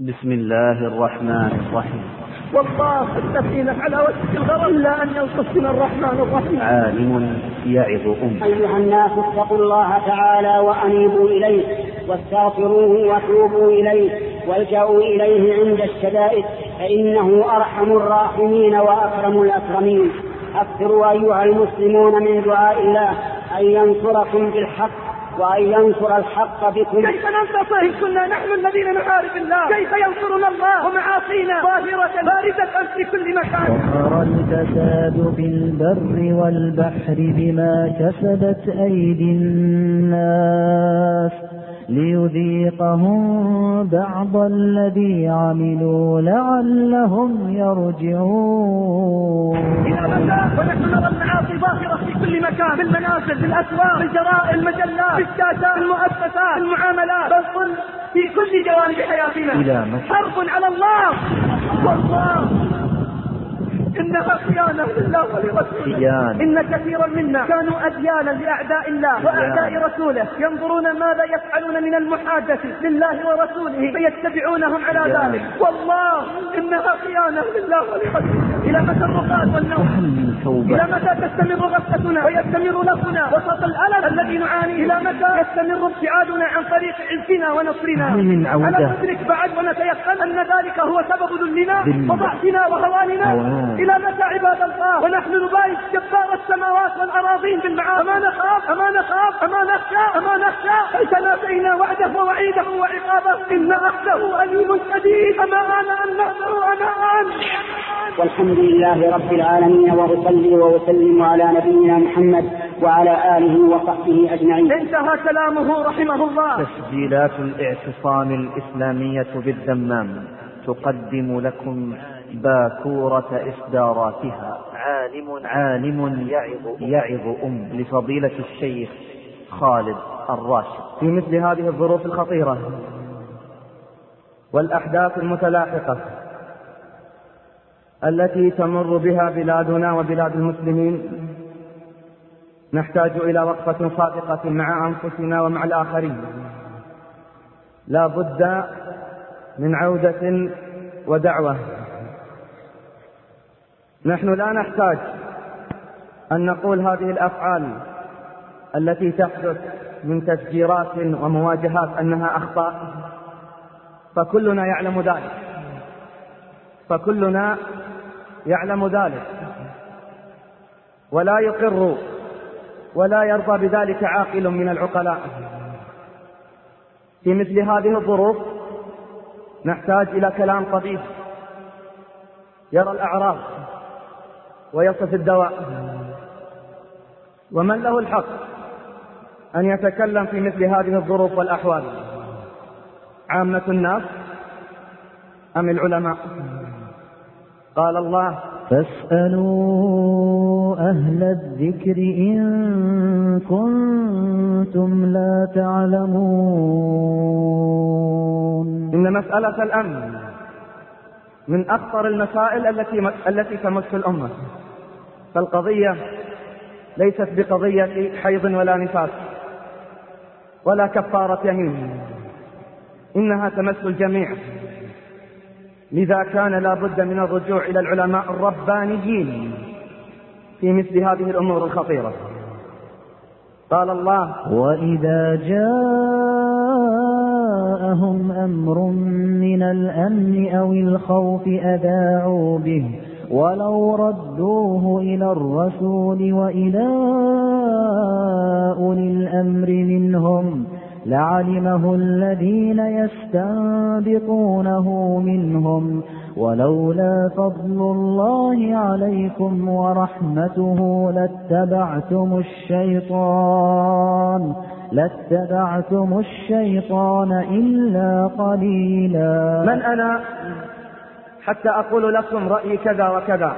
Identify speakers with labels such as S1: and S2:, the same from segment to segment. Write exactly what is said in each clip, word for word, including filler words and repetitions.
S1: بسم الله الرحمن الرحيم.
S2: والله السفينة على وجه الغرق إلا أن يلطفنا الرحمن الرحيم.
S1: عالم يعظ أم.
S3: أيها الناس اتقوا الله تعالى وأنيبوا إليه واستغفروه وتوبوا إليه والجأوا إليه عند الشدائد فإنه أرحم الراحمين وأكرم الأكرمين. أكثروا أيها المسلمون من دعاء الله أن ينصركم بالحق وأن ينصر الحق بكم.
S2: كيف ننتصر إن كنا نحن الذين نحارب الله؟ كيف ينصرنا الله ومعاصينا ظاهرة باردة في كل مكان؟
S4: ظهر الفساد في البر والبحر بما كسبت أيدي الناس ليذيقهم بعض الذي عملوا لعلهم يرجعون.
S2: إلى متى ونحن نرى المعاصي ظاهرة في كل مكان، في المنازل، في الأسواق، في الجرائد، المجلات، في الشاشات، المؤسسات، المعاملات، بل في كل جوانب حياتنا.
S1: إلى متى؟
S2: حرب على الله والله إنها خيانة لله ولرسوله. إن كثيرا منا كانوا أديانا لأعداء الله وأعداء رسوله، ينظرون ماذا يفعلون من المحادثة لله ورسوله فيتبعونهم على ذلك. والله إنها خيانة لله ولرسوله. إلى متى الرقاد والنوم؟ إلى متى تستمر غفلتنا ويستمر لفنا وسط الألم الذي نعانيه؟ إلى متى يستمر ابتعادنا عن طريق عزنا ونصرنا؟ ألا ندرك بعد ونتيقن أن ذلك هو سبب ذلنا وضعفنا وهواننا؟ إلى متى عباد الله ونحن نبايع جبار السماوات والأراضين بالمعاصي؟ أما نخاف أما نخاف أما نخشى أما نخشى كيف ناسينا وعده ووعيده وعقابه؟ إن أخذه أليم شديد. أما أنا أن نحذر أنا أن.
S3: والحمد لله رب العالمين وأصلي وأسلم على نبينا محمد وعلى آله وصحبه أجمعين.
S2: انتهى كلامه رحمه الله.
S1: تسجيلات الاعتصام الإسلامية بالدمام تقدم لكم باكورة إصداراتها عالم عالم يعظ يعظ أم لفضيلة الشيخ خالد الراشد.
S5: في مثل هذه الظروف الخطيرة والأحداث المتلاحقة التي تمر بها بلادنا وبلاد المسلمين نحتاج إلى وقفة صادقة مع أنفسنا ومع الآخرين. لا بد من عودة ودعوة. نحن لا نحتاج أن نقول هذه الأفعال التي تحدث من تفجيرات ومواجهات أنها أخطاء، فكلنا يعلم ذلك فكلنا يعلم ذلك ولا يقر ولا يرضى بذلك عاقل من العقلاء. في مثل هذه الظروف نحتاج إلى كلام طبيب يرى الأعراض ويصف الدواء. ومن له الحق أن يتكلم في مثل هذه الظروف والأحوال؟ عامة الناس أم العلماء؟ قال الله:
S4: فاسألوا أهل الذكر إن كنتم لا تعلمون.
S5: إن مسألة الأمن من أخطر المسائل التي التي تمس الأمة. فالقضية ليست بقضية حيض ولا نفاس ولا كفارة يمين، إنها تمس الجميع. لذا كان لا بد من الرجوع إلى العلماء الربانيين في مثل هذه الأمور الخطيرة. قال الله:
S4: وإذا جاءهم أمر من الأمن أو الخوف أذاعوا به ولو ردوه إلى الرسول وإلى أولي الأمر منهم لعلمه الذين يستنبطونه منهم ولولا فضل الله عليكم ورحمته لاتبعتم الشيطان لاتبعتم الشيطان إلا قليلا.
S5: من أنا حتى أقول لكم رأيي كذا وكذا؟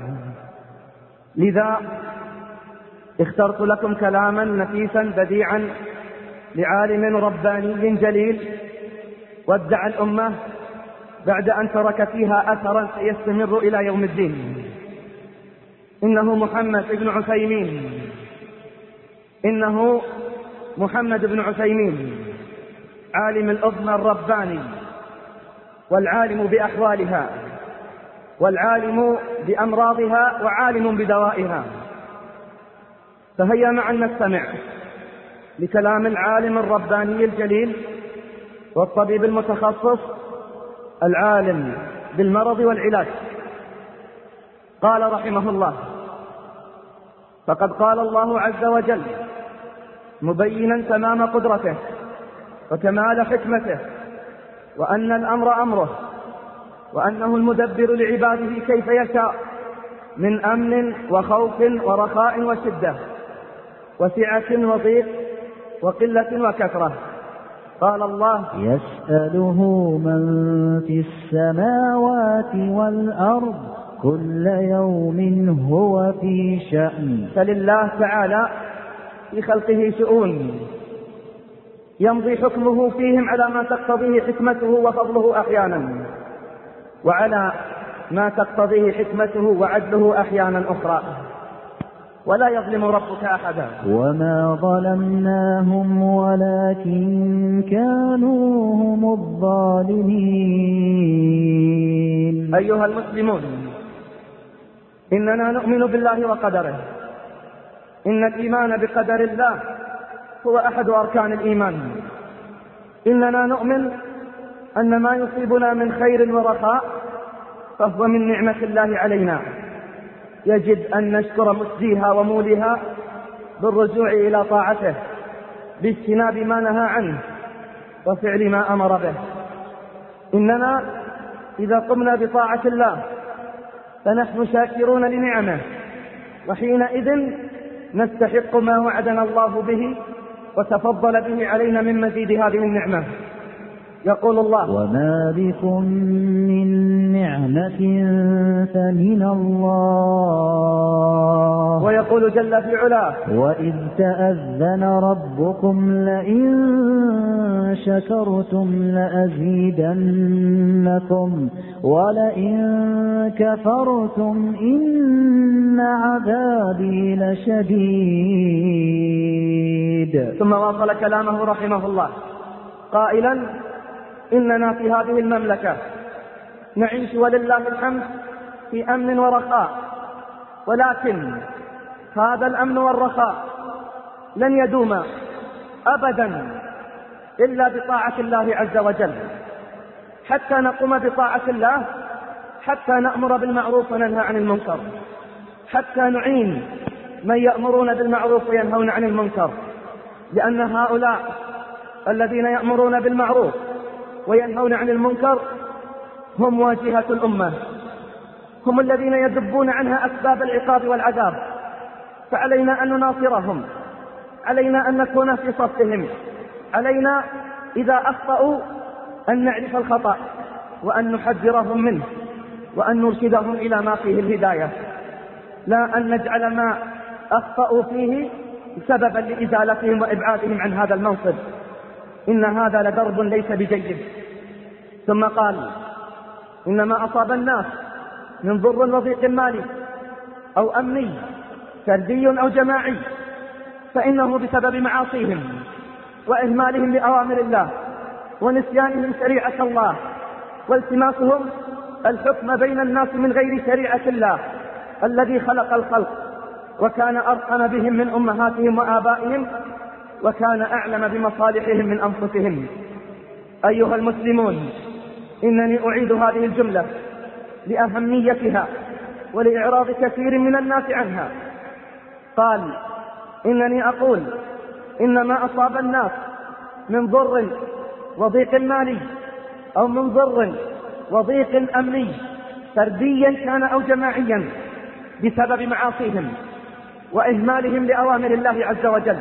S5: لذا اخترت لكم كلاما نفيسا بديعا لعالم رباني جليل ودع الأمة بعد أن ترك فيها أثرا سيستمر إلى يوم الدين. إنه محمد بن عثيمين إنه محمد بن عثيمين عالم الأذن الرباني والعالم بأحوالها، والعالم بأمراضها، وعالم بدوائها. فهيا معا نستمع لكلام العالم الرباني الجليل والطبيب المتخصص العالم بالمرض والعلاج. قال رحمه الله: فقد قال الله عز وجل مبينا تمام قدرته وكمال حكمته، وأن الأمر أمره، وأنه المدبر لعباده كيف يشاء من أمن وخوف ورخاء وشدة وسعة وضيق وقلة وكثرة. قال الله:
S4: يسأله من في السماوات والأرض كل يوم هو في شأن.
S5: فلله تعالى في خلقه شؤون يمضي حكمه فيهم على ما تقتضيه حكمته وفضله أحيانا، وعلى ما تقتضيه حكمته وعدله أحيانا أخرى، ولا يظلم ربك أحدا.
S4: وما ظلمناهم ولكن كانوا هم الظالمين.
S5: أيها المسلمون، إننا نؤمن بالله وقدره. إن الإيمان بقدر الله هو أحد أركان الإيمان. إننا نؤمن أن ما يصيبنا من خير ورخاء فهو من نعمة الله علينا، يجب أن نشكر مسديها وموليها بالرجوع إلى طاعته، باجتناب ما نهى عنه وفعل ما أمر به. إننا إذا قمنا بطاعة الله فنحن شاكرون لنعمه، وحينئذ نستحق ما وعدنا الله به وتفضل به علينا من مزيد هذه النعمة. يقول الله:
S4: وما بكم من نعمة فمن الله.
S5: ويقول جل في علاه:
S4: وإذ تأذن ربكم لئن شكرتم لأزيدنكم ولئن كفرتم إن عذابي لشديد.
S5: ثم واصل كلامه رحمه الله قائلا: إننا في هذه المملكة نعيش ولله الحمد في أمن ورخاء، ولكن هذا الأمن والرخاء لن يدوم أبدا إلا بطاعة الله عز وجل، حتى نقوم بطاعة الله، حتى نأمر بالمعروف وننهى عن المنكر، حتى نعين من يأمرون بالمعروف وينهون عن المنكر، لأن هؤلاء الذين يأمرون بالمعروف وينهون عن المنكر هم واجهة الأمة، هم الذين يذبون عنها أسباب العقاب والعذاب. فعلينا أن نناصرهم، علينا أن نكون في صفهم، علينا إذا أخطأوا أن نعرف الخطأ وأن نحذرهم منه وأن نرشدهم إلى ما فيه الهداية، لا أن نجعل ما أخطأوا فيه سببا لإزالتهم وإبعادهم عن هذا المنصب. إن هذا لدرب ليس بجيد. ثم قال: إنما أصاب الناس من ضر وضيق مالي أو أمني فردي أو جماعي فإنه بسبب معاصيهم وإهمالهم لأوامر الله ونسيانهم شريعة الله والتماسهم الحكم بين الناس من غير شريعة الله الذي خلق الخلق وكان أرحم بهم من أمهاتهم وآبائهم وكان أعلم بمصالحهم من أنفسهم. أيها المسلمون، إنني أعيد هذه الجملة لأهميتها ولإعراض كثير من الناس عنها. قال: إنني أقول إن ما أصاب الناس من ضر وضيق مالي أو من ضر وضيق أمني فرديا كان أو جماعيا بسبب معاصيهم وإهمالهم لأوامر الله عز وجل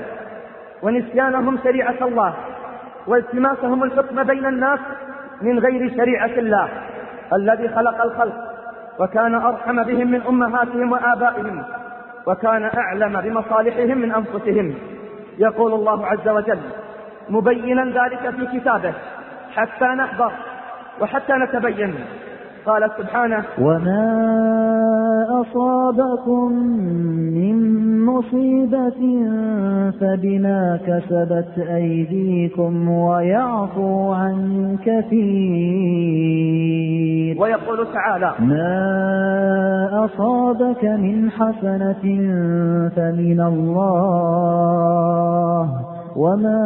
S5: ونسيانهم شريعة الله والتماسهم الحكم بين الناس من غير شريعة الله الذي خلق الخلق وكان أرحم بهم من أمهاتهم وآبائهم وكان أعلم بمصالحهم من أنفسهم. يقول الله عز وجل مبينا ذلك في كتابه حتى نحذر وحتى نتبين. قال سبحانه:
S4: وما أصابكم من مصيبة فبما كسبت أيديكم ويعفو عن كثير.
S5: ويقول تعالى:
S4: ما أصابك من حسنة فمن الله وما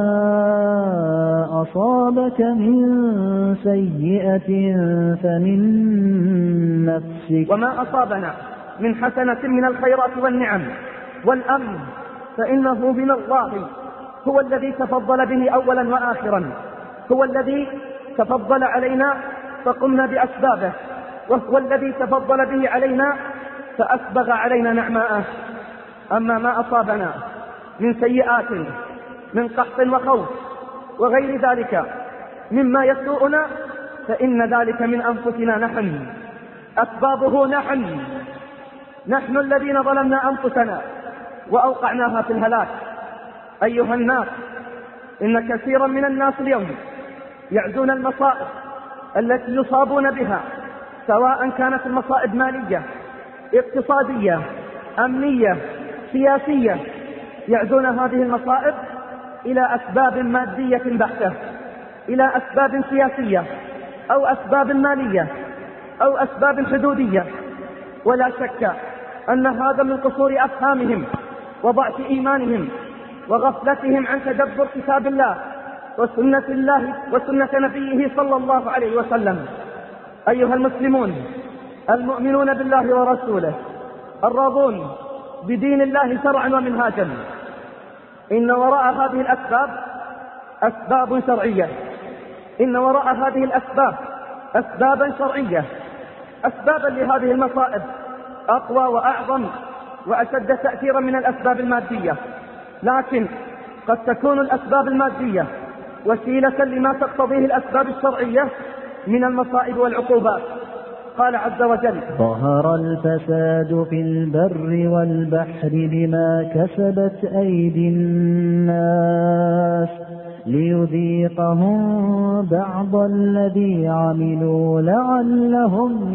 S4: أصابك من سيئة فمن نفسك.
S5: وما أصابنا من حسنة من الخيرات والنعم والأمن فإنه من الله، هو الذي تفضل به أولا وآخرا، هو الذي تفضل علينا فقمنا بأسبابه، وهو الذي تفضل به علينا فأسبغ علينا نعماءه. أما ما أصابنا من سيئات من قحط وخوف وغير ذلك مما يسوءنا فإن ذلك من أنفسنا نحن، أسبابه نحن نحن الذين ظلمنا أنفسنا وأوقعناها في الهلاك. أيها الناس، إن كثيرا من الناس اليوم يعزون المصائب التي يصابون بها، سواء كانت المصائب مالية، اقتصادية، أمنية، سياسية، يعزون هذه المصائب إلى أسباب مادية بحتة، إلى أسباب سياسية أو أسباب مالية أو أسباب حدودية. ولا شك أن هذا من قصور أفهامهم وضعف إيمانهم وغفلتهم عن تدبر كتاب الله وسنة الله وسنة نبيه صلى الله عليه وسلم. أيها المسلمون المؤمنون بالله ورسوله الراضون بدين الله شرعا ومنهاجا، إن وراء هذه الأسباب أسباب شرعية، إن وراء هذه الأسباب أسبابا شرعية، أسبابا لهذه المصائب أقوى وأعظم وأشد تأثيرا من الأسباب المادية، لكن قد تكون الأسباب المادية وسيلة لما تقتضيه الأسباب الشرعية من المصائب والعقوبات. قال عز وجل:
S4: ظهر الفساد في البر والبحر بما كسبت أيدي الناس ليذيقهم بعض الذي عملوا لعلهم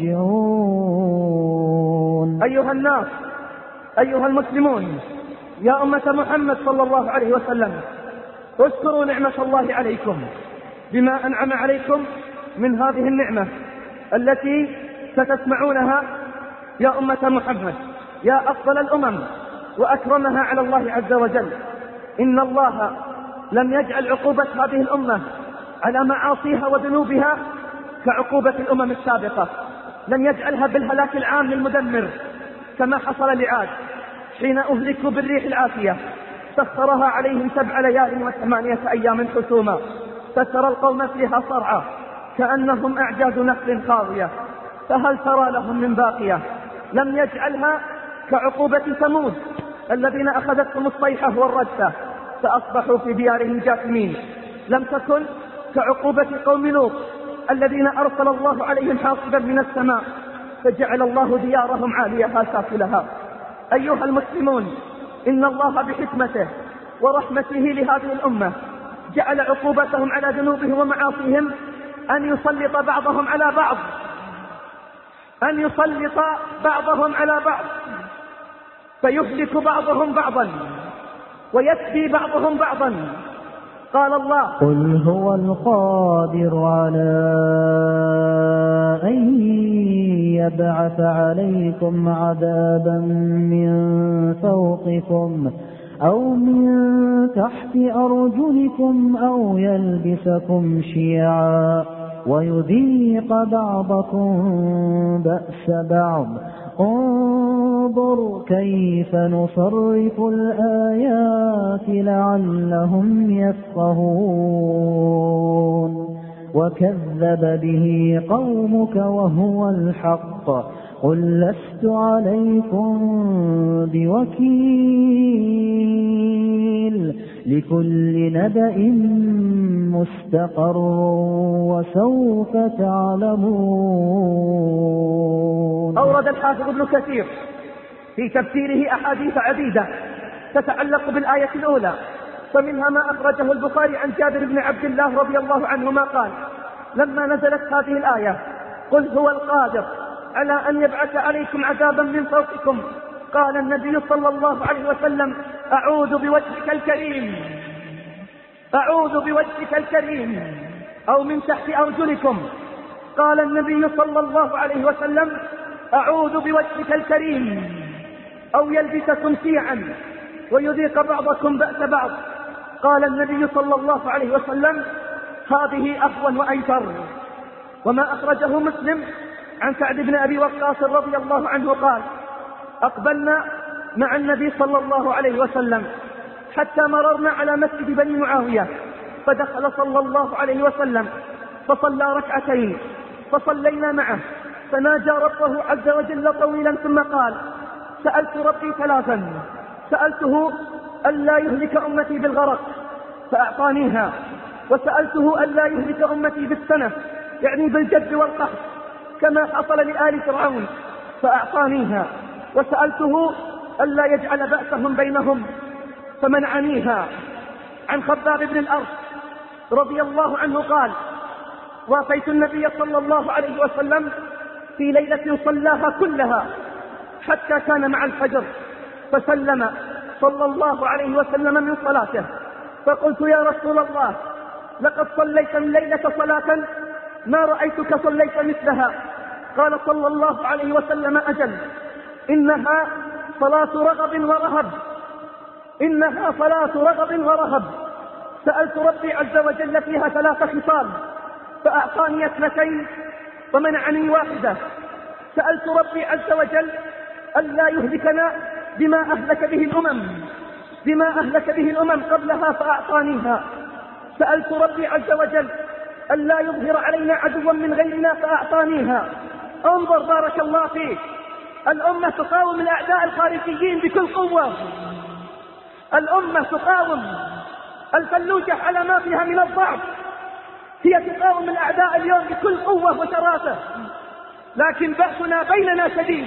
S4: يرجعون.
S5: أيها الناس، أيها المسلمون، يا أمة محمد صلى الله عليه وسلم، اذكروا نعمة الله عليكم بما أنعم عليكم من هذه النعمة التي ستسمعونها يا أمة محمد، يا أفضل الأمم وأكرمها على الله عز وجل. إن الله لم يجعل عقوبة هذه الأمة على معاصيها وذنوبها كعقوبة الأمم السابقة، لم يجعلها بالهلاك العام المدمر كما حصل لعاد حين أهلكوا بالريح العافية سخرها عليهم سبع ليال وثمانية أيام حسوما، فترى القوم فيها صرعى كأنهم أعجاز نخل خاوية، فهل ترى لهم من باقية. لم يجعلها كعقوبة ثمود الذين أخذتهم الصيحة والرجفة فأصبحوا في ديارهم جاثمين، لم تكن كعقوبة قوم لوط الذين أرسل الله عليهم حاصبا من السماء فجعل الله ديارهم عاليها سافلها. أيها المسلمون، إن الله بحكمته ورحمته لهذه الأمة جعل عقوبتهم على ذنوبهم ومعاصيهم أن يسلط بعضهم على بعض، أن يسلط بعضهم على بعض فيهلك بعضهم بعضا ويسبي بعضهم بعضا. قال الله:
S4: قل هو القادر على أن يبعث عليكم عذابا من فوقكم أو من تحت أرجلكم أو يلبسكم شيعا ويذيق بعضكم بأس بعض. انظر كيف نصرف الآيات لعلهم يفقهون. وكذب به قومك وهو الحق قل لست عليكم بوكيل لكل نبأ مستقر وسوف تعلمون.
S5: أورد الحافظ ابن كثير في تفسيره أحاديث عديدة تتعلق بالآية الأولى، فمنها ما أخرجه البخاري عن جابر بن عبد الله رضي الله عنهما قال: لما نزلت هذه الآية قل هو القادر
S2: على أن يبعث عليكم عذابا من فوقكم. قال النبي صلى الله عليه وسلم: أعوذ بوجهك الكريم، أعوذ بوجهك الكريم، أو من تحت أرجلكم. قال النبي صلى الله عليه وسلم: أعوذ بوجهك الكريم، أو يلبسكم شيعا ويذيق بعضكم بأس بعض. قال النبي صلى الله عليه وسلم: هذه أهون وأيسر. وما أخرجه مسلم عن سعد بن أبي وقاص رضي الله عنه قال: أقبلنا مع النبي صلى الله عليه وسلم حتى مررنا على مسجد بني معاوية، فدخل صلى الله عليه وسلم فصلى ركعتين فصلينا معه، فناجى ربه عز وجل طويلا ثم قال: سألت ربي ثلاثا، سألته ألا يهلك أمتي بالغرق فأعطانيها، وسألته ألا يهلك أمتي بالسنة يعني بالجد والقحط كما حصل لآل فرعون فأعطانيها، وسألته ألا يجعل بأسهم بينهم فمنعنيها. عن خباب بن الأرض رضي الله عنه قال: وافيت النبي صلى الله عليه وسلم في ليلة صلاها كلها حتى كان مع الفجر، فسلم صلى الله عليه وسلم من صلاته، فقلت: يا رسول الله، لقد صليت الليلة صلاة ما رأيتك صليت مثلها. قال صلى الله عليه وسلم: أجل، إنها صلاة رغب ورهب، إنها صلاة رغب ورهب. سألت ربي عز وجل فيها ثلاث خصال فأعطاني اثنتين ومنعني واحدة. سألت ربي عز وجل ألا يهلكنا بما أهلك به الأمم بما أهلك به الأمم قبلها فأعطانيها. سألت ربي عز وجل ألا يظهر علينا عدوا من غيرنا فأعطانيها. انظر بارك الله فيك، الأمة تقاوم الأعداء الخارجيين بكل قوة، الأمة تقاوم الفلوجة على ما فيها من الضعف، هي تقاوم الأعداء اليوم بكل قوة وشراسة، لكن بأسنا بيننا شديد.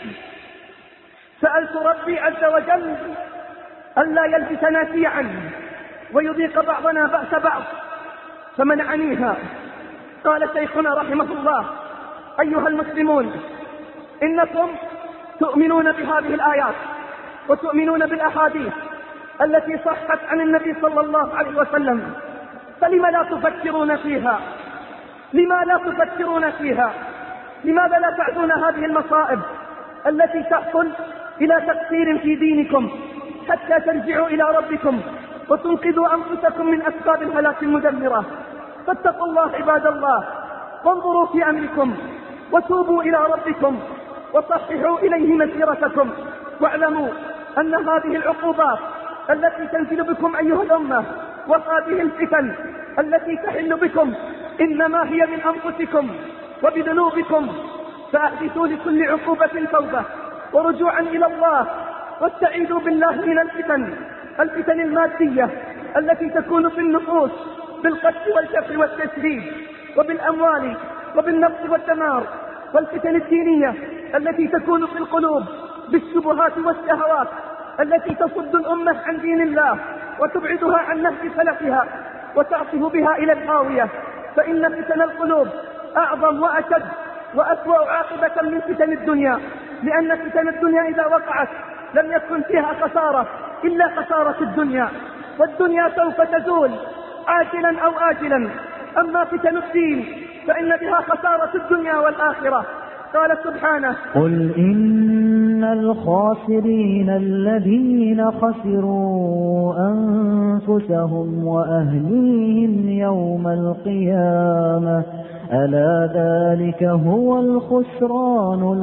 S2: سألت ربي عز وجل ألا يلبسنا شيعا ويذيق بعضنا بأس بعض فمنعنيها. قال شيخنا رحمه الله: أيها المسلمون، إنكم تؤمنون بهذه الآيات وتؤمنون بالأحاديث التي صحت عن النبي صلى الله عليه وسلم، فلما لا تفكرون فيها؟ لما لا تفكرون فيها؟ لماذا لا تعدون هذه المصائب التي تحصل إلى تقصير في دينكم حتى ترجعوا إلى ربكم وتنقذوا أنفسكم من أسباب الهلاك المدمرة؟ فاتقوا الله عباد الله، وانظروا في أمركم وتوبوا إلى ربكم وصححوا إليه مسيرتكم، واعلموا أن هذه العقوبات التي تنزل بكم أيها الأمة وهذه الفتن التي تحل بكم إنما هي من أنفسكم وبذنوبكم، فأحدثوا لكل عقوبة توبة ورجوعا إلى الله، واستعيذوا بالله من الفتن الفتن المادية التي تكون في النفوس بالقتل والجفر والتشريد وبالأموال وبالنفس والدمار، والفتن الدينية التي تكون في القلوب بالشبهات والشهوات التي تصد الأمة عن دين الله وتبعدها عن نهج سلفها وتعصف بها إلى الهاوية. فإن فتن القلوب أعظم وأشد وأسوأ عاقبة من فتن الدنيا، لأن فتن الدنيا إذا وقعت لم يكن فيها خسارة إلا خسارة الدنيا، والدنيا سوف تزول عاجلا أو آجلا. أما فتن الدين فإن بها خسارة الدنيا والآخرة. قال سبحانه:
S4: قل إن الخاسرين الذين خسروا أنفسهم وأهليهم يوم القيامة ألا ذلك هو الخسران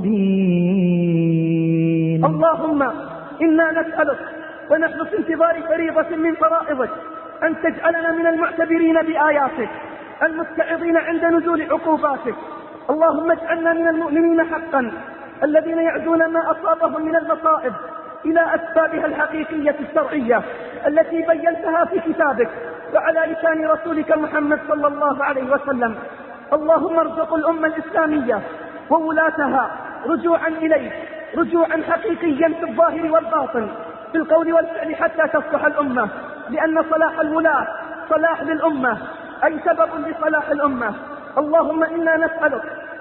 S4: المبين.
S2: اللهم إنا نسألك ونحن في انتظار فريضة من فرائضك أن تجعلنا من المعتبرين بآياتك المتعظين عند نزول عقوباتك. اللهم اجعلنا من المؤمنين حقا الذين يعدون ما أصابهم من المصائب إلى أسبابها الحقيقية الشرعية التي بينتها في كتابك وعلى لسان رسولك محمد صلى الله عليه وسلم. اللهم ارزق الأمة الإسلامية وولاتها رجوعا إليك، رجوعا حقيقيا في الظاهر والباطن، في القول والفعل، حتى تصلح الأمة، لأن صلاح الولاة صلاح للأمة أي سبب لصلاح الأمة. اللهم إنا نسألك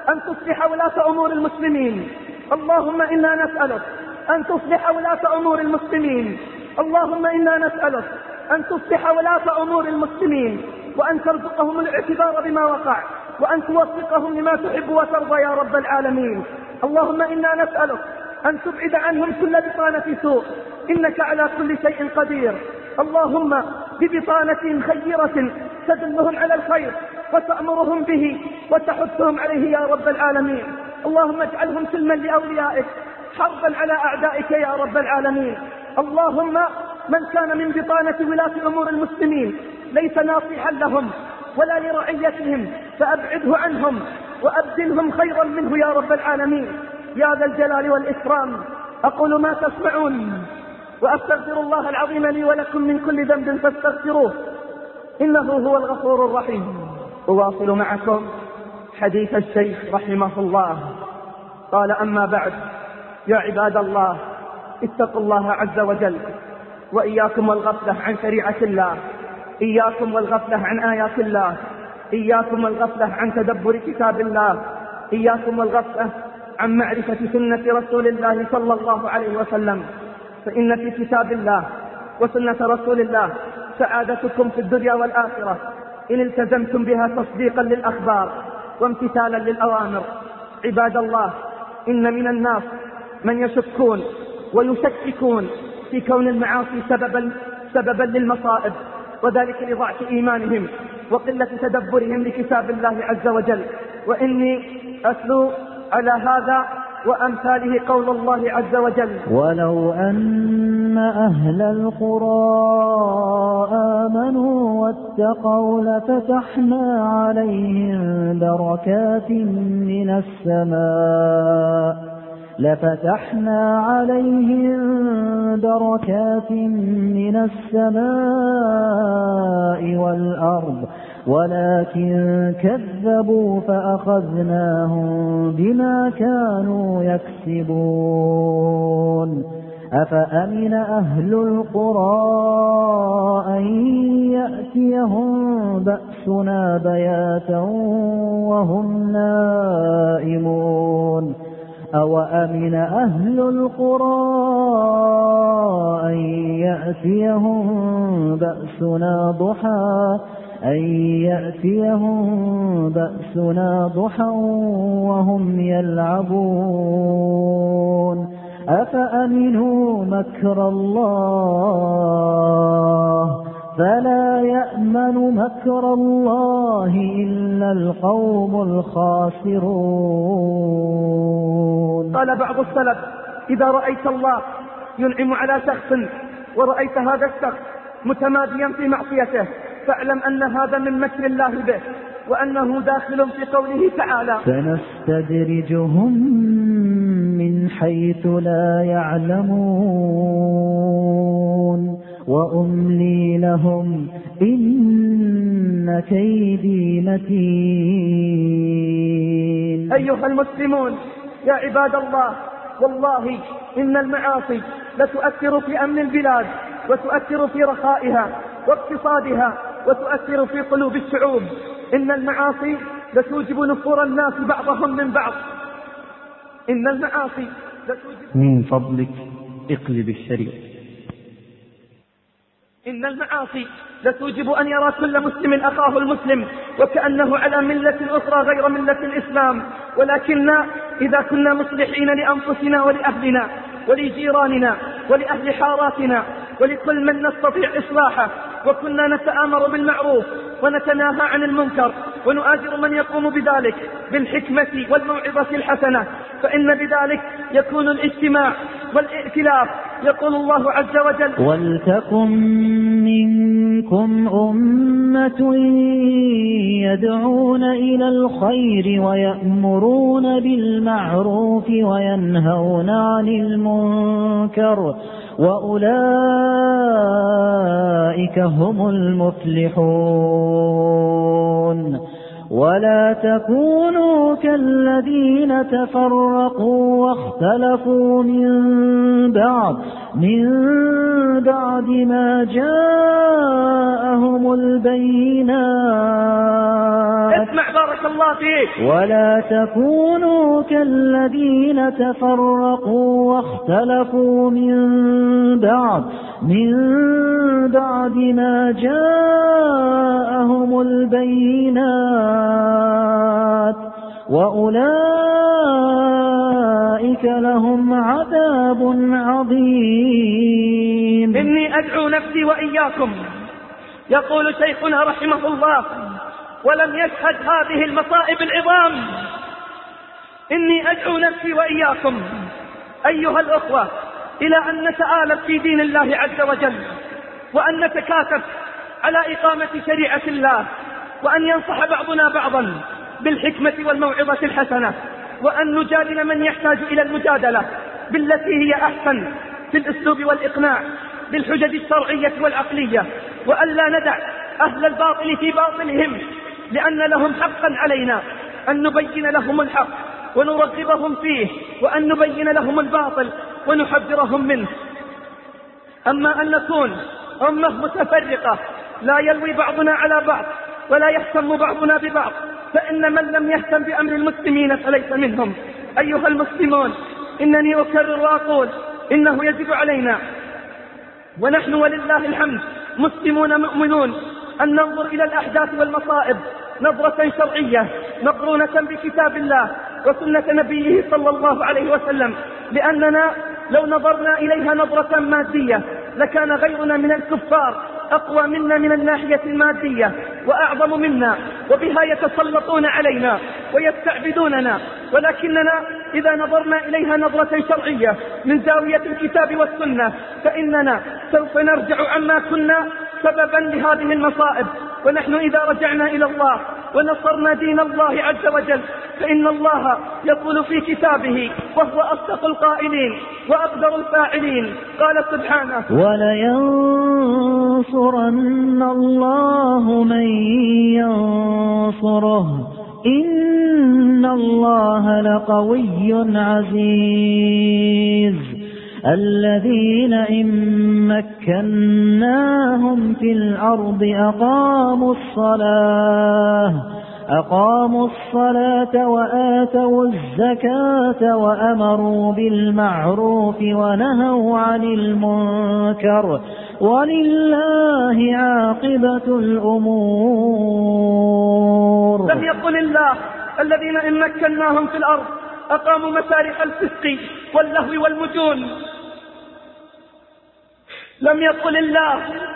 S2: أن تصلح ولاة أمور المسلمين. اللهم إنا نسألك أن تصلح ولاة أمور المسلمين. اللهم إنا نسألك أن تصلح ولاة أمور المسلمين، وأن ترزقهم الاعتبار بما وقع، وأن توفقهم لما تحب وترضى يا رب العالمين. اللهم إنا نسألك أن تبعد عنهم كل بطانة سوء، إنك على كل شيء قدير. اللهم ببطانة خيرة تدلهم على الخير وتأمرهم به وتحثهم عليه يا رب العالمين. اللهم اجعلهم سلما لأوليائك، حربا على أعدائك يا رب العالمين. اللهم من كان من بطانة ولاة أمور المسلمين ليس ناصحا لهم ولا لرعيتهم فأبعده عنهم وأبدلهم خيرا منه يا رب العالمين يا ذا الجلال والإكرام. أقول ما تسمعون وأستغفر الله العظيم لي ولكم من كل ذنب فاستغفروه إنه هو الغفور الرحيم. أواصل معكم حديث الشيخ رحمه الله. قال: أما بعد، يا عباد الله، اتقوا الله عز وجل، وإياكم والغفلة عن شريعة الله، إياكم والغفلة عن آيات الله، إياكم والغفلة عن تدبر كتاب الله، إياكم والغفلة عن معرفة سنة رسول الله صلى الله عليه وسلم. فإن في كتاب الله وسنة رسول الله سعادتكم في الدنيا والآخرة إن التزمتم بها تصديقا للأخبار وامتثالا للأوامر. عباد الله، إن من الناس من يشكون ويشككون في كون المعاصي سببا, سببا للمصائب، وذلك لضعف إيمانهم وقلة تدبرهم لكتاب الله عز وجل. وإني أتلو على هذا وأمثاله قول الله عز وجل:
S4: ولو أن أهل القرى آمنوا واتقوا لفتحنا عليهم بركات من السماء لفتحنا عليهم بركات من السماء والأرض ولكن كذبوا فأخذناهم بما كانوا يكسبون. أفأمن أهل القرى أن يأتيهم بأسنا بياتا وهم نائمون أوأمن أهل القرى أن يأتيهم بأسنا ضحى أن يأتيهم بأسنا ضحى وهم يلعبون أفأمنوا مكر الله فلا يأمن مكر الله إلا القوم الخاسرون.
S2: قال بعض السلف: إذا رأيت الله ينعم على شخص ورأيت هذا الشخص متماديا في معصيته فاعلم أن هذا من مكر الله به، وأنه داخل في قوله تعالى:
S4: سنستدرجهم من حيث لا يعلمون وأملي لهم إن كيدي متين.
S2: أيها المسلمون يا عباد الله، والله إن المعاصي لتؤثر في أمن البلاد، وتؤثر في رخائها واقتصادها، وتؤثر في قلوب الشعوب. إن المعاصي لتوجب نفور الناس بعضهم من بعض. إن المعاصي لتوجب
S1: من فضلك اقلب الشريط.
S2: إن المعاصي لتوجب أن يرى كل مسلم أخاه المسلم وكأنه على ملة أخرى غير ملة الإسلام. ولكن إذا كنا مصلحين لأنفسنا ولأهلنا ولجيراننا ولأهل حاراتنا ولكل من نستطيع إصلاحه، وكنا نتآمر بالمعروف ونتناهى عن المنكر ونؤازر من يقوم بذلك بالحكمة والموعظة الحسنة، فإن بذلك يكون الاجتماع والائتلاف. يقول الله عز وجل:
S4: ولتكن منكم أمة يدعون إلى الخير ويأمرون بالمعروف وينهون عن المنكر وأولئك هم المفلحون. ولا تكونوا كالذين تفرقوا واختلفوا من بعد من بعد ما جاءهم البينات.
S2: اسمع بارك الله فيك.
S4: ولا تكونوا كالذين تفرقوا واختلفوا من بعد من بعد ما جاءهم البينات وأولئك لهم عذاب عظيم.
S2: إني أدعو نفسي وإياكم، يقول شيخنا رحمه الله ولم يشهد هذه المصائب العظام، إني أدعو نفسي وإياكم أيها الأخوة إلى أن نتآلف في دين الله عز وجل، وأن نتكاتف على إقامة شريعة الله، وأن ينصح بعضنا بعضا بالحكمة والموعظة الحسنة، وأن نجادل من يحتاج إلى المجادلة بالتي هي أحسن في الأسلوب والإقناع بالحجج الشرعية والعقلية، وأن لا ندع أهل الباطل في باطلهم، لأن لهم حقا علينا أن نبين لهم الحق ونرغبهم فيه، وأن نبين لهم الباطل ونحذرهم منه. أما أن نكون أمة متفرقة لا يلوي بعضنا على بعض ولا يهتم بعضنا ببعض، فإن من لم يهتم بأمر المسلمين فليس منهم. أيها المسلمون، إنني أكرر وأقول إنه يجب علينا ونحن ولله الحمد مسلمون مؤمنون أن ننظر إلى الأحداث والمصائب نظرة شرعية مقرونة بكتاب الله وسنة نبيه صلى الله عليه وسلم، لأننا لو نظرنا إليها نظرة مادية لكان غيرنا من الكفار أقوى منا من الناحية المادية وأعظم منا، وبها يتسلطون علينا ويستعبدوننا. ولكننا إذا نظرنا إليها نظرة شرعية من زاوية الكتاب والسنة فإننا سوف نرجع عما كنا سببا لهذه المصائب. ونحن إذا رجعنا إلى الله ونصرنا دين الله عز وجل فإن الله يقول في كتابه وهو أصدق القائلين وأقدر الفاعلين، قال سبحانه:
S4: ولينصرن الله من ينصره إن الله لقوي عزيز. الذين إن مكناهم في الأرض أقاموا الصلاة أقاموا الصلاة وآتوا الزكاة وأمروا بالمعروف ونهوا عن المنكر ولله عاقبة الأمور.
S2: لم يقل الله الذين إن مكناهم في الأرض أقاموا مسارح الفسق واللهو والمجون. لم يقل الله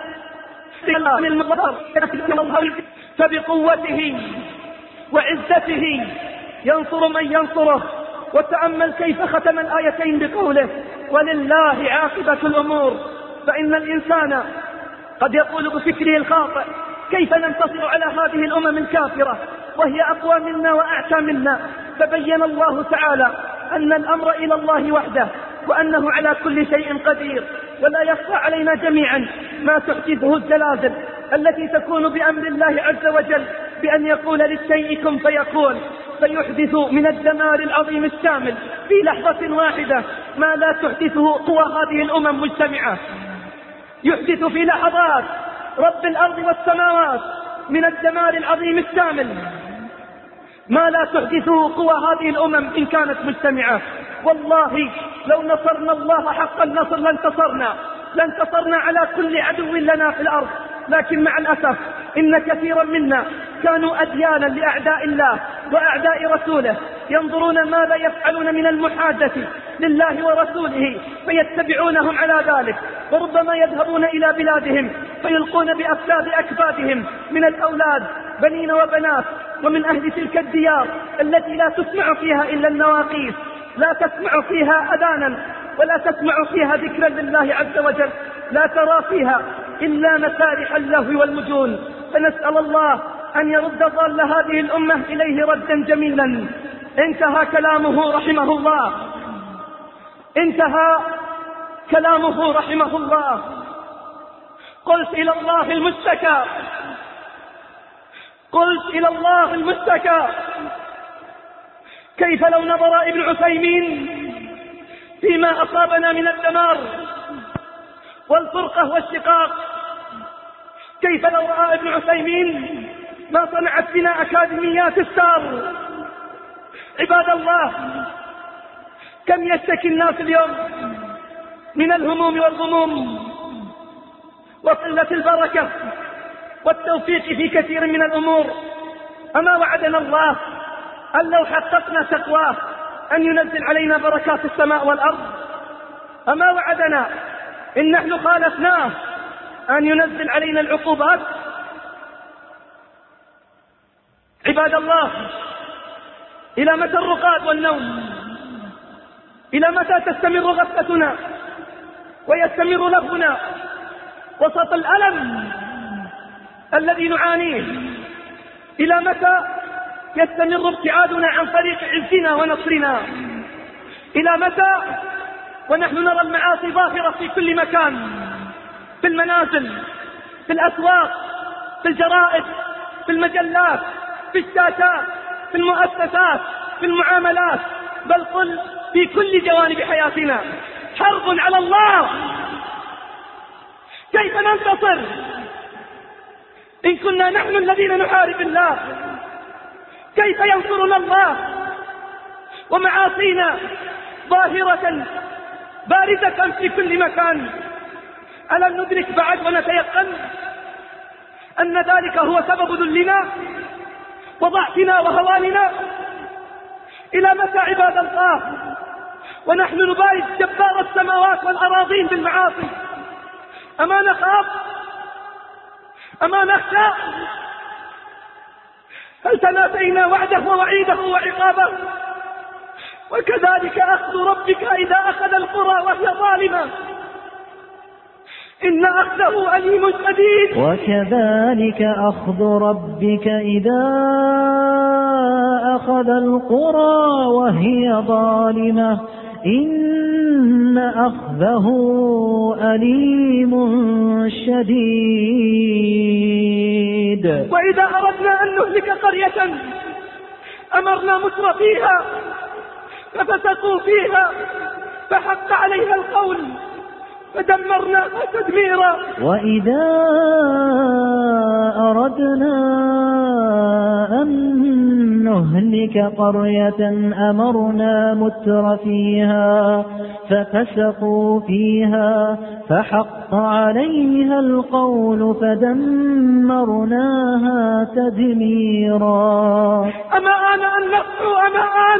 S2: فبقوته وعزته ينصر من ينصره. وتأمل كيف ختم الآيتين بقوله: ولله عاقبة الأمور. فإن الإنسان قد يقول بفكره الخاطئ: كيف ننتصر على هذه الأمم الكافرة وهي أقوى منا وأعتى منا؟ فبين الله تعالى أن الأمر إلى الله وحده، وأنه على كل شيء قدير، ولا يخفى علينا جميعا ما تحدثه الزلازل التي تكون بأمر الله عز وجل، بأن يقول للشيء كن فيكون، فيحدث من الدمار العظيم الشامل في لحظة واحدة ما لا تحدثه قوى هذه الأمم مجتمعة. يحدث في لحظات رب الأرض والسماوات من الدمار العظيم الشامل ما لا تحدثه قوى هذه الأمم إن كانت مجتمعة. والله لو نصرنا الله حق النصر لانتصرنا لانتصرنا على كل عدو لنا في الأرض. لكن مع الأسف إن كثيرا منا كانوا أديانا لأعداء الله وأعداء رسوله، ينظرون ماذا يفعلون من المحادة لله ورسوله فيتبعونهم على ذلك، وربما يذهبون إلى بلادهم فيلقون بأفساد أكبادهم من الأولاد بنين وبنات، ومن أهل تلك الديار التي لا تسمع فيها إلا النواقيس، لا تسمع فيها أذانا ولا تسمع فيها ذكرا لله عز وجل، لا ترى فيها إلا مسارح اللهو والمجون. فنسأل الله أن يرد ضال هذه الأمة إليه ردا جميلا. انتهى كلامه رحمه الله انتهى كلامه رحمه الله قلت إلى الله المشتكى قلت إلى الله المشتكى. كيف لو نظر ابن عثيمين فيما أصابنا من الدمار والفرقة والشقاق؟ كيف لو رأى ابن عثيمين ما صنعت بنا أكاديميات السار؟ عباد الله، كم يشتكي الناس اليوم من الهموم والغموم وقلة البركة والتوفيق في كثير من الأمور. أما وعدنا الله أن لو حققنا تقواه أن ينزل علينا بركات السماء والأرض؟ أما وعدنا إن نحن خالفناه أن ينزل علينا العقوبات؟ عباد الله، إلى متى الرقاد والنوم؟ إلى متى تستمر غفلتنا ويستمر لهونا وسط الألم الذي نعانيه؟ إلى متى يستمر ابتعادنا عن طريق عزنا ونصرنا؟ إلى متى ونحن نرى المعاصي ظاهرة في كل مكان، في المنازل، في الأسواق، في الجرائد، في المجلات، في الشاشات، في المؤسسات، في المعاملات، بل قل في كل جوانب حياتنا؟ حرب على الله. كيف ننتصر إن كنا نحن الذين نحارب الله؟ كيف ينصرنا الله ومعاصينا ظاهرة بارزة في كل مكان؟ ألم ندرك بعد ونتيقن أن ذلك هو سبب ذلنا وضعفنا وهواننا؟ إلى متى عباد الله ونحن نبارز جبار السماوات والأراضين بالمعاصي؟ أما نخاف؟ أما نخشى؟ هل تناسينا وعده ووعيده وعقابه؟ وكذلك أخذ ربك إذا أخذ القرى وهي ظالمة إن أخذه أليم شديد.
S4: وكذلك أخذ ربك إذا أخذ القرى وهي ظالمة إن أخذه أليم شديد.
S2: وإذا أردنا أن نهلك قرية أمرنا متر فيها ففسقوا فيها فحق عليها القول فدمرناها تدميرا.
S4: وإذا أردنا أن نهلك قرية أمرنا متر فيها ففسقوا فيها فحق عليها القول فدمرناها تدميرا.
S2: أما أنا أن نصحو أما أن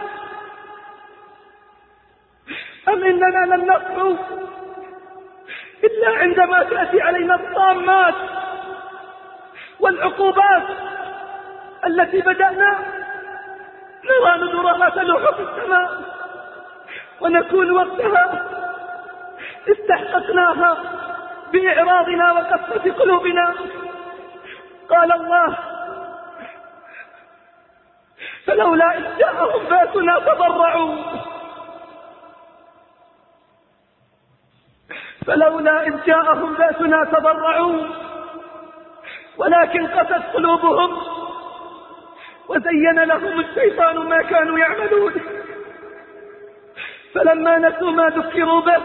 S2: أم إننا لم نصحو إلا عندما تأتي علينا الطامات والعقوبات التي بدأنا نرى ندرها تلوح في السماء ونكون وقتها استحققناها بإعراضنا وقسوة قلوبنا. قال الله: فلولا إذ جاءهم بأسنا تضرعوا فلولا إذ جاءهم بأسنا تضرعوا ولكن قست قلوبهم وزين لهم الشيطان ما كانوا يعملون فلما نسوا ما ذكروا به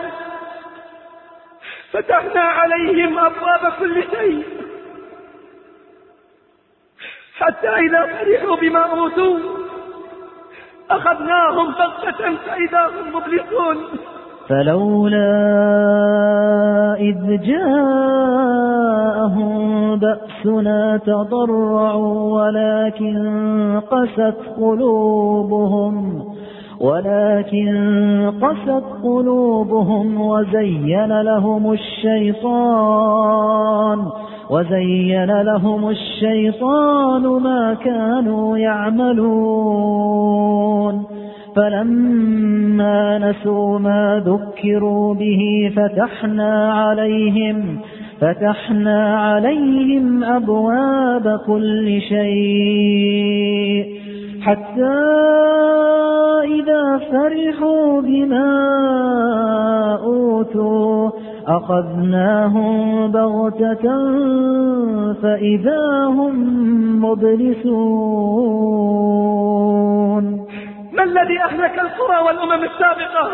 S2: فتحنا عليهم أبواب كل شيء حتى إذا فرحوا بما أوتوا أخذناهم بغتة فإذا هم مبلسون.
S4: فلولا إذ جاءهم بأسنا تضرعوا ولكن قست قلوبهم ولكن قست قلوبهم وزين لهم الشيطان وزين لهم الشيطان ما كانوا يعملون فلما نسوا ما ذكروا به فتحنا عليهم فتحنا عليهم أبواب كل شيء حتى إذا فرحوا بما أوتوا أخذناهم بغتة فإذا هم مبلسون.
S2: ما الذي أهلك القرى والأمم السابقة؟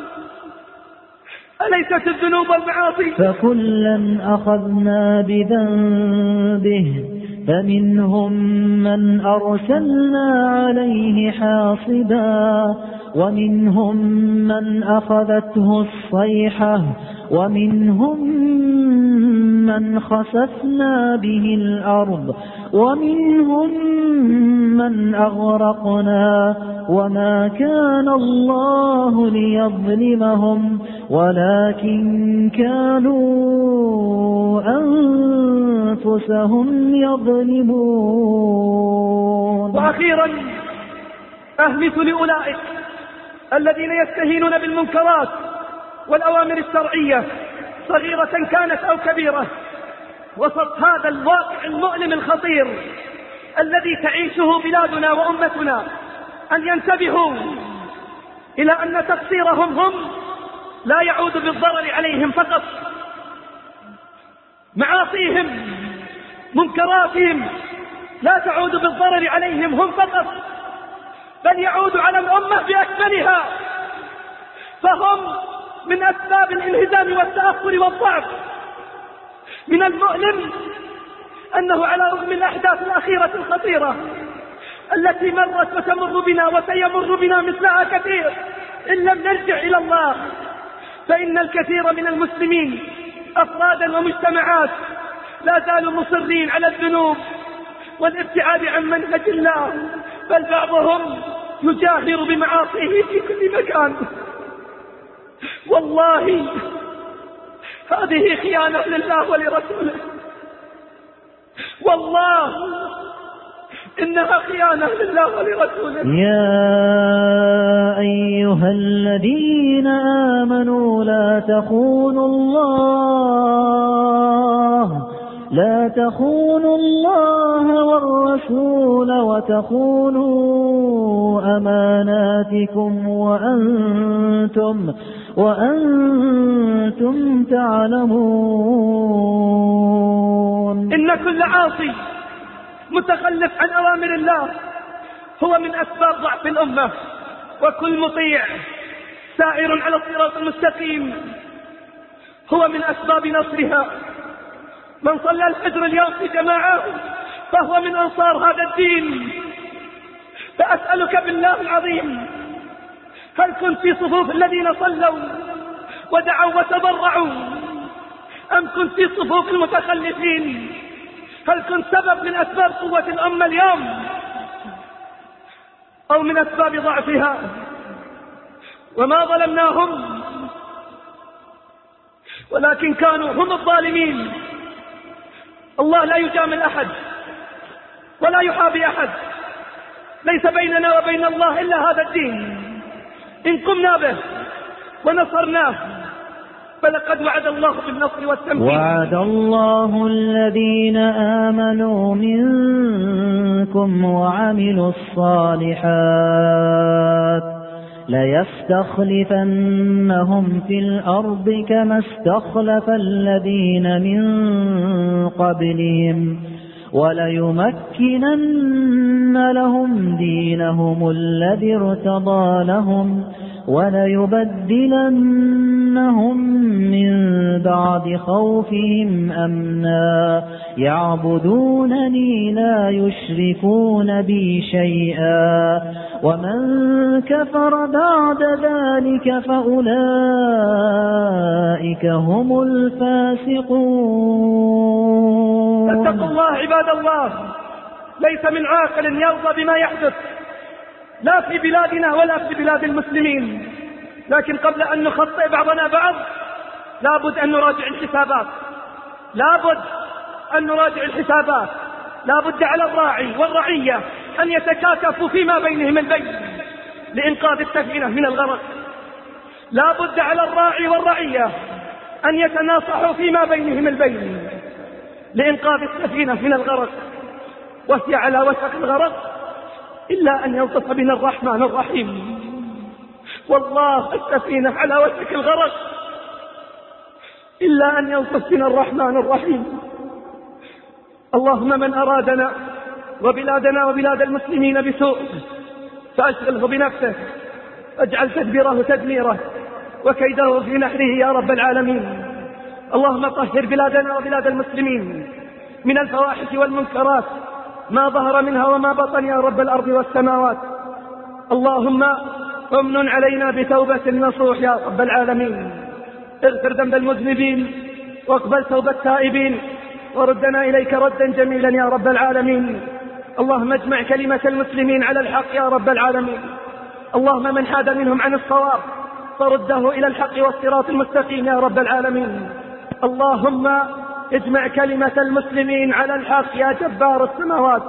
S2: أليست الذنوب والمعاصي؟
S4: فكلا أخذنا بذنبه فمنهم من أرسلنا عليه حاصبا ومنهم من أخذته الصيحة ومنهم من خسفنا به الأرض ومنهم من أغرقنا وما كان الله ليظلمهم ولكن كانوا أنفسهم يظلمون.
S2: وأخيرا أهمس لأولئك الذين يستهينون بالمنكرات والأوامر الشرعية صغيرة كانت أو كبيرة وسط هذا الواقع المؤلم الخطير الذي تعيشه بلادنا وأمتنا أن ينتبهوا إلى أن تقصيرهم هم لا يعود بالضرر عليهم فقط، معاصيهم منكراتهم لا تعود بالضرر عليهم هم فقط، بل يعود على الأمة بأكملها، فهم من أسباب الانهزام والتأخر والضعف. من المؤلم أنه على رغم الأحداث الأخيرة الخطيرة التي مرت وتمر بنا وسيمر بنا مثلها كثير إن لم نرجع إلى الله، فإن الكثير من المسلمين أفرادا ومجتمعات لا زالوا مصرين على الذنوب والابتعاد عن منهج الله، بل بعضهم يجاهر بمعاصيه في كل مكان. والله هذه خيانة لله ولرسوله، والله إنها خيانة لله ولرسوله.
S4: يا أيها الذين آمنوا لا تخونوا الله لا تخونوا الله والرسول وتخونوا أماناتكم وأنتم وأنتم تعلمون.
S2: إن كل عاصي متخلف عن أوامر الله هو من أسباب ضعف الأمة، وكل مطيع سائر على الصراط المستقيم هو من أسباب نصرها. من صلى الفجر اليوم في جماعة فهو من أنصار هذا الدين. فأسألك بالله العظيم، هل كنت في صفوف الذين صلوا ودعوا وتضرعوا أم كنت في صفوف المتخلفين؟ هل كنت سبب من أسباب قوة الأمة اليوم أو من أسباب ضعفها؟ وما ظلمناهم ولكن كانوا هم الظالمين. الله لا يجامل أحد ولا يحابي أحد، ليس بيننا وبين الله إلا هذا الدين. إن قمنا به ونصرناه فلقد وعد الله بالنصر والتمكين.
S4: وعد الله الذين آمنوا منكم وعملوا الصالحات ليستخلفنهم في الأرض كما استخلف الذين من قبلهم وليمكنن لهم دينهم الذي ارتضى لهم وليبدلنهم من بعد خوفهم أمنا يعبدونني لا يشركون بي شيئا ومن كفر بعد ذلك فأولئك هم الفاسقون.
S2: اتقوا الله عباد الله، ليس من عاقل يرضى بما يحدث لا في بلادنا ولا في بلاد المسلمين، لكن قبل أن نخطئ بعضنا بعض لابد أن نراجع الحسابات، لابد أن نراجع الحسابات لابد على الراعي والرعية أن يتكاتفوا فيما بينهم البين لإنقاذ السفينة من الغرق، لابد على الراعي والرعية أن يتناصحوا فيما بينهم البين لإنقاذ السفينة من الغرق، وهي على وشك الغرق إلا أن يلطف بنا الرحمن الرحيم. والله السفينة على وشك الغرق إلا أن يلطف بنا الرحمن الرحيم. اللهم من أرادنا وبلادنا وبلاد المسلمين بسوء فأشغله بنفسه، اجعل تدبيره تدميره وكيده في نحره يا رب العالمين. اللهم طهر بلادنا وبلاد المسلمين من الفواحش والمنكرات ما ظهر منها وما بطن يا رب الأرض والسماوات. اللهم امن علينا بتوبة نصوح يا رب العالمين، اغفر ذنب المذنبين واقبل توبة التائبين وردنا إليك ردا جميلا يا رب العالمين. اللهم اجمع كلمة المسلمين على الحق يا رب العالمين. اللهم من حاد منهم عن الصواب فرده إلى الحق والصراط المستقيم يا رب العالمين. اللهم اجمع كلمة المسلمين على الحق يا جبار السماوات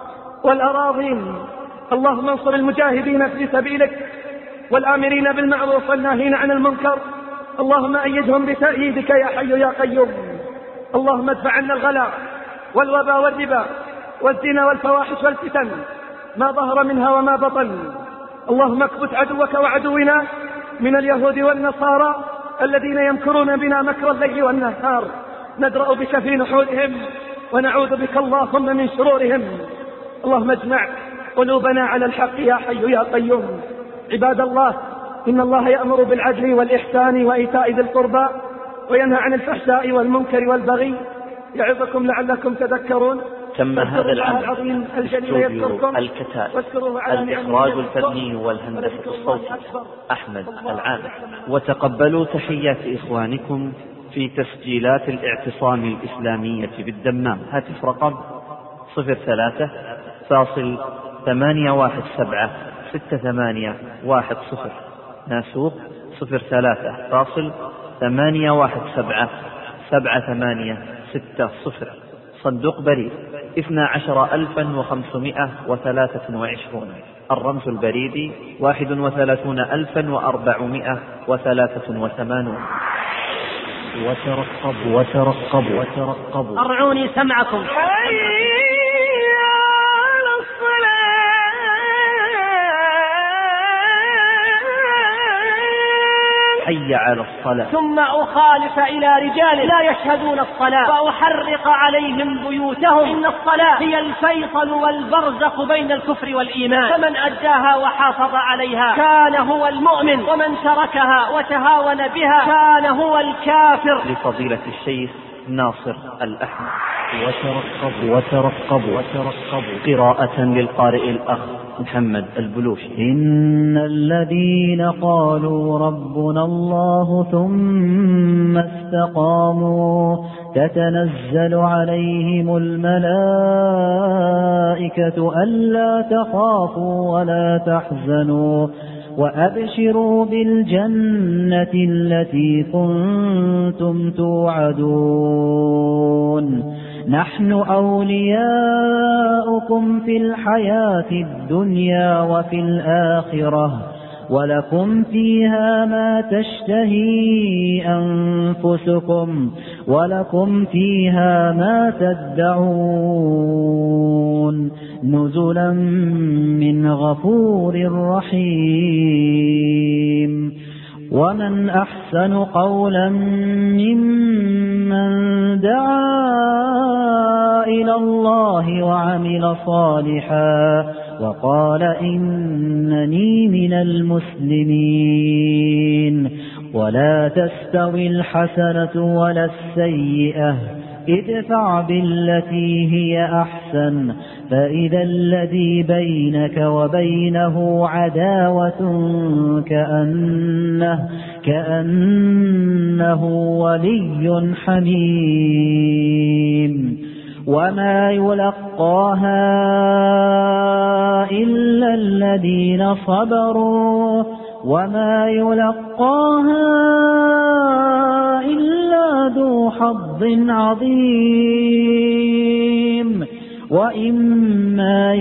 S2: والأراضين. اللهم انصر المجاهدين في سبيلك والآمرين بالمعروف والناهين عن المنكر. اللهم أيدهم بتأييدك يا حي يا قيوم. اللهم ادفع عنا الغلاء والوباء والربا والزنا والفواحش والفتن ما ظهر منها وما بطن. اللهم اكبت عدوك وعدونا من اليهود والنصارى الذين يمكرون بنا مكر الليل والنهار. ندرأ بك في نحورهم ونعوذ بك اللهم من شرورهم. اللهم اجمع قلوبنا على الحق يا حي يا قيوم. عباد الله، إن الله يأمر بالعدل والإحسان وإيتاء ذي القربى وينهى عن الفحشاء والمنكر والبغي يعظكم لعلكم تذكرون.
S6: تم هذا العمل استوديو الكتاب، الإخراج الفني والهندسة الصوتية أحمد العامر. وتقبلوا تحيات إخوانكم في تسجيلات الاعتصام الإسلامية بالدمام. هاتف رقم صفر ثلاثة فاصل ثمانية واحد سبعة ستة ثمانية واحد صفر. ناسوق صفر ثلاثة فاصل ثمانية واحد سبعة سبعة ثمانية ستة صفر. صندوق بريد اثنا عشر ألفا وخمسمائة وثلاثة وعشرون. الرمز البريدي واحد وثلاثون ألفا وأربعمائة وثلاثة وثمانون. وترقبوا وترقبوا وترقبوا.
S7: أرعوني سمعكم.
S6: حي على الصلاة.
S7: ثم أخالف إلى رجال لا يشهدون الصلاة فأحرق عليهم بيوتهم. إن الصلاة هي الفيصل والبرزخ بين الكفر والإيمان، فمن أداها وحافظ عليها كان هو المؤمن، ومن تركها وتهاون بها كان هو الكافر.
S6: لفضيلة الشيخ ناصر الأحمد. وترقبوا وترقبوا وترقبوا. قراءة للقارئ الأخ محمد البلوشي.
S4: إن الذين قالوا ربنا الله ثم استقاموا تتنزل عليهم الملائكة ألا تخافوا ولا تحزنوا وأبشروا بالجنة التي كنتم توعدون. نحن أولياؤكم في الحياة الدنيا وفي الآخرة ولكم فيها ما تشتهي أنفسكم ولكم فيها ما تدعون. نزلا من غفور رحيم. ومن أحسن قولا ممن دعا إلى الله وعمل صالحا وقال إنني من المسلمين. ولا تستوي الحسنة ولا السيئة ادفع بالتي هي أحسن فإذا الذي بينك وبينه عداوة كأنه, كأنه ولي حميم. وما يلقاها إلا الذين صبروا وما يلقاها إلا ذو حظ عظيم. وإما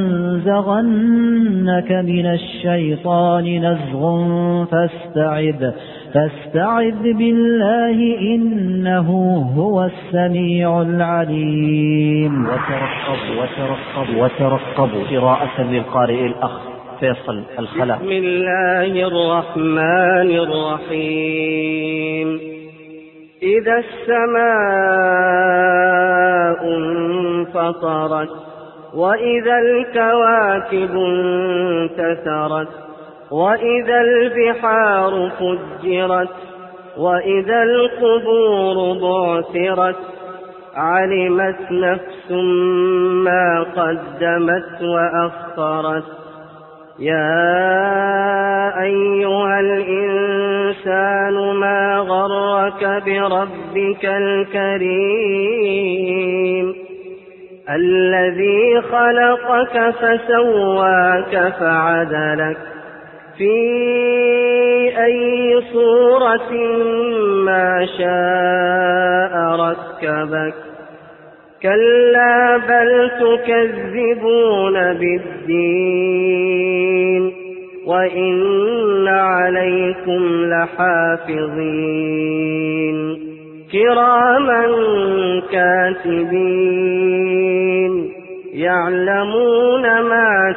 S4: ينزغنك من الشيطان نزغ فاستعذ فاستعذ بالله إنه هو السميع العليم.
S6: وترقبوا وترقبوا وترقبوا. قراءة للقارئ الأخ فيصل الخلاف.
S8: بسم الله الرحمن الرحيم. إذا السماء انفطرت وإذا الكواكب انتثرت وإذا البحار فجرت وإذا القبور بعثرت علمت نفس ما قدمت وأخرت يا أيها الإنسان ما غرك بربك الكريم الذي خلقك فسواك فعدلك في أي صورة ما شاء ركبك كلا بل تكذبون بالدين وإن عليكم لحافظين كراما كاتبين يعلمون ما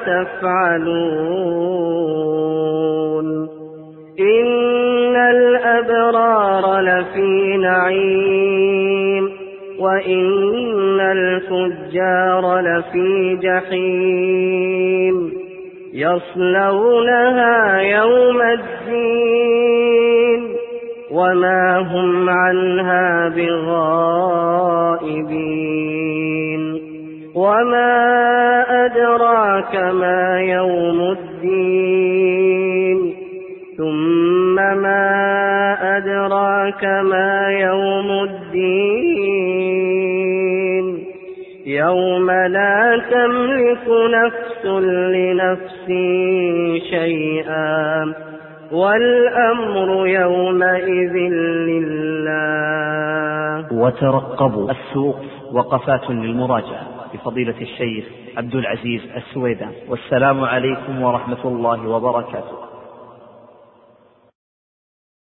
S8: تفعلون إن الأبرار لفي نعيم وإن الفجار لفي جحيم يصلونها يوم الدين وما هم عنها بغائبين وما أدراك ما يوم الدين ثم ما أدراك ما يوم الدين يوم لا تملك نفس لنفس شيئا والأمر يومئذ لله.
S6: وترقبوا السوق وقفات للمراجعة بفضيلة الشيخ عبد العزيز السويدان. والسلام عليكم ورحمة الله وبركاته.